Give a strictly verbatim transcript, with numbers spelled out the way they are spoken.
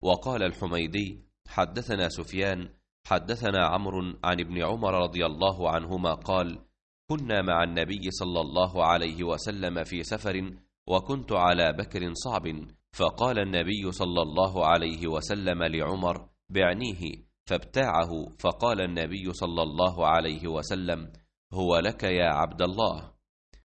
وقال الحميدي حدثنا سفيان حدثنا عمرو عن ابن عمر رضي الله عنهما قال: كنا مع النبي صلى الله عليه وسلم في سفر، وكنت على بكر صعب، فقال النبي صلى الله عليه وسلم لعمر: بعنيه، فابتاعه، فقال النبي صلى الله عليه وسلم: هو لك يا عبد الله.